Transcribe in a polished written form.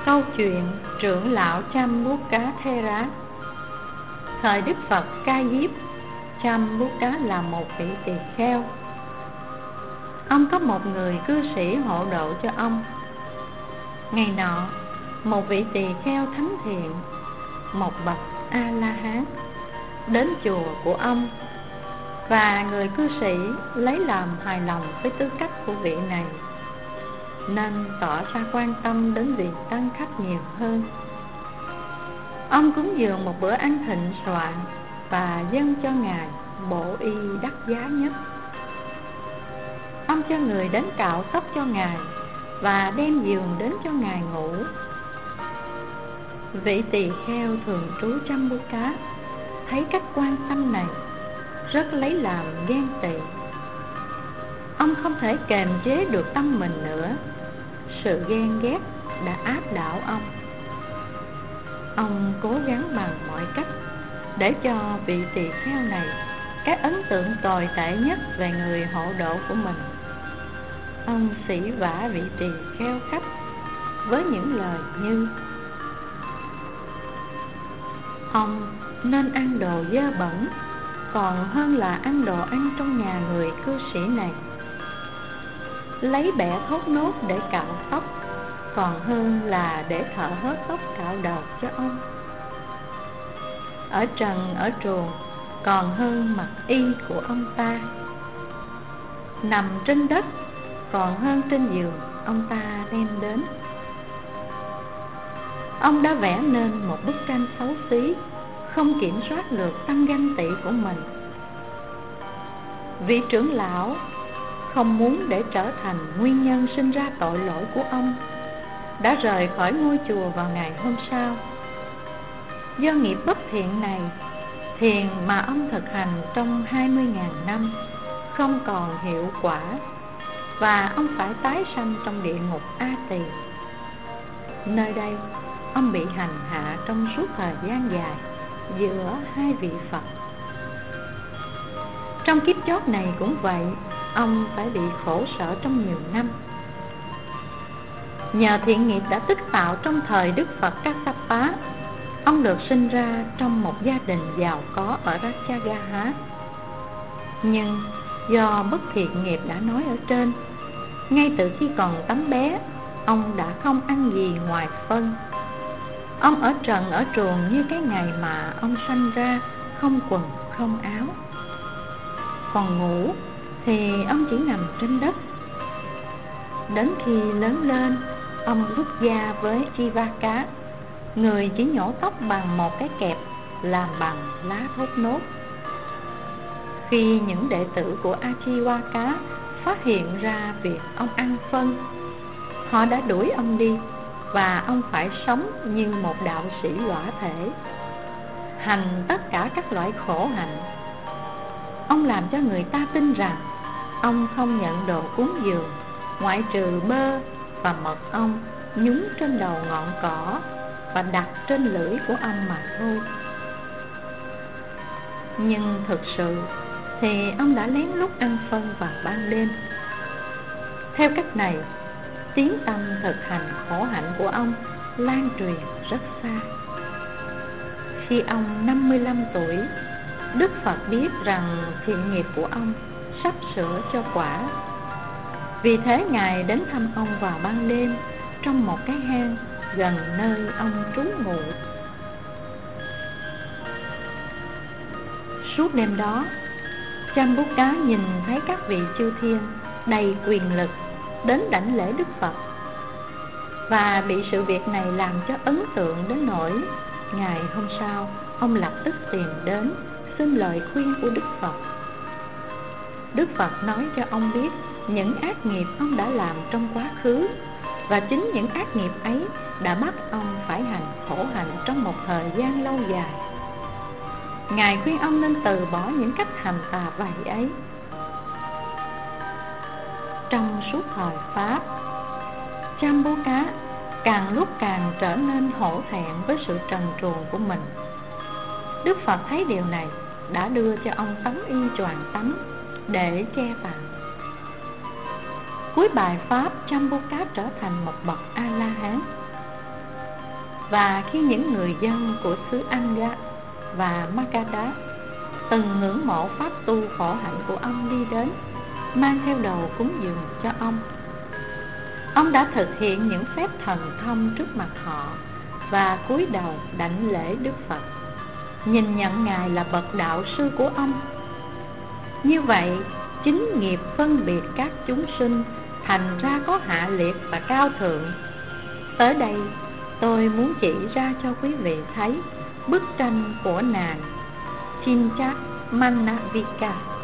Câu chuyện trưởng lão Chambuddha-thera. Thời Đức Phật Ca Diếp, Chambuddha là một vị tỳ kheo. Ông có một người cư sĩ hộ độ cho ông. Ngày nọ, một vị tỳ kheo thánh thiện, một bậc A-la-hán, đến chùa của ông, và người cư sĩ lấy làm hài lòng với tư cách của vị này, nên tỏ ra quan tâm đến vị tăng khách nhiều hơn. Ông cúng dường một bữa ăn thịnh soạn và dâng cho ngài bộ y đắt giá nhất. Ông cho người đến cạo tóc cho ngài và đem giường đến cho ngài ngủ. Vị tỳ kheo thường trú Chambuddha thấy cách quan tâm này, rất lấy làm ghen tị. Ông không thể kềm chế được tâm mình nữa. Sự ghen ghét đã áp đảo ông. Ông cố gắng bằng mọi cách để cho vị tỳ kheo này cái ấn tượng tồi tệ nhất về người hộ độ của mình. Ông sỉ vả vị tỳ kheo khách với những lời như: ông nên ăn đồ dơ bẩn còn hơn là ăn đồ ăn trong nhà người cư sĩ này. Lấy bẻ thốt nốt để cạo tóc còn hơn là để thợ hớt tóc cạo đầu cho ông. Ở trần ở truồng còn hơn mặc y của ông ta. Nằm trên đất còn hơn trên giường ông ta đem đến. Ông đã vẽ nên một bức tranh xấu xí, không kiểm soát được tâm ganh tị của mình. Vị trưởng lão không muốn để trở thành nguyên nhân sinh ra tội lỗi của ông, đã rời khỏi ngôi chùa vào ngày hôm sau. Do nghiệp bất thiện này, thiền mà ông thực hành trong 20.000 năm không còn hiệu quả, và ông phải tái sanh trong địa ngục A Tỳ. Nơi đây, ông bị hành hạ trong suốt thời gian dài giữa hai vị Phật. Trong kiếp chót này cũng vậy, ông phải bị khổ sở trong nhiều năm. Nhờ thiện nghiệp đã tích tạo trong thời Đức Phật Kassapa, ông được sinh ra trong một gia đình giàu có ở Ratchagaha. Nhưng do bất thiện nghiệp đã nói ở trên, ngay từ khi còn tấm bé, ông đã không ăn gì ngoài phân. Ông ở trần ở truồng như cái ngày mà ông sanh ra, không quần không áo. Còn ngủ thì ông chỉ nằm trên đất. Đến khi lớn lên, ông xuất gia với Chivaka, người chỉ nhổ tóc bằng một cái kẹp làm bằng lá thốt nốt. Khi những đệ tử của Ajiwaka phát hiện ra việc ông ăn phân, họ đã đuổi ông đi, và ông phải sống như một đạo sĩ lõa thể, hành tất cả các loại khổ hạnh. Ông làm cho người ta tin rằng ông không nhận đồ cúng dường, ngoại trừ bơ và mật ong nhúng trên đầu ngọn cỏ và đặt trên lưỡi của ông mà thôi. Nhưng thực sự thì ông đã lén lút ăn phân vào ban đêm. Theo cách này, tiếng tâm thực hành khổ hạnh của ông lan truyền rất xa. Khi ông 55 tuổi, Đức Phật biết rằng thiện nghiệp của ông sắp sửa cho quả. Vì thế Ngài đến thăm ông vào ban đêm trong một cái hang gần nơi ông trú ngụ. Suốt đêm đó, Chambuddha nhìn thấy các vị chư thiên đầy quyền lực đến đảnh lễ Đức Phật, và bị sự việc này làm cho ấn tượng đến nỗi ngày hôm sau ông lập tức tìm đến xin lời khuyên của Đức Phật. Đức Phật nói cho ông biết những ác nghiệp ông đã làm trong quá khứ, và chính những ác nghiệp ấy đã bắt ông phải hành khổ hạnh trong một thời gian lâu dài. Ngài khuyên ông nên từ bỏ những cách hành tà vậy ấy. Trong suốt thời Pháp, Chambuddha càng lúc càng trở nên hổ thẹn với sự trần truồng của mình. Đức Phật thấy điều này, đã đưa cho ông tấm y choàng tắm để che tạm. Cuối bài Pháp, Chambuddha trở thành một bậc A-la-hán. Và khi những người dân của xứ Anga và Magadha từng ngưỡng mộ pháp tu khổ hạnh của ông đi đến, mang theo đồ cúng dường cho ông đã thực hiện những phép thần thông trước mặt họ và cúi đầu đảnh lễ Đức Phật, nhìn nhận Ngài là bậc đạo sư của ông. Như vậy, chính nghiệp phân biệt các chúng sinh thành ra có hạ liệt và cao thượng. Tới đây, tôi muốn chỉ ra cho quý vị thấy bức tranh của nàng Chinchak Manavika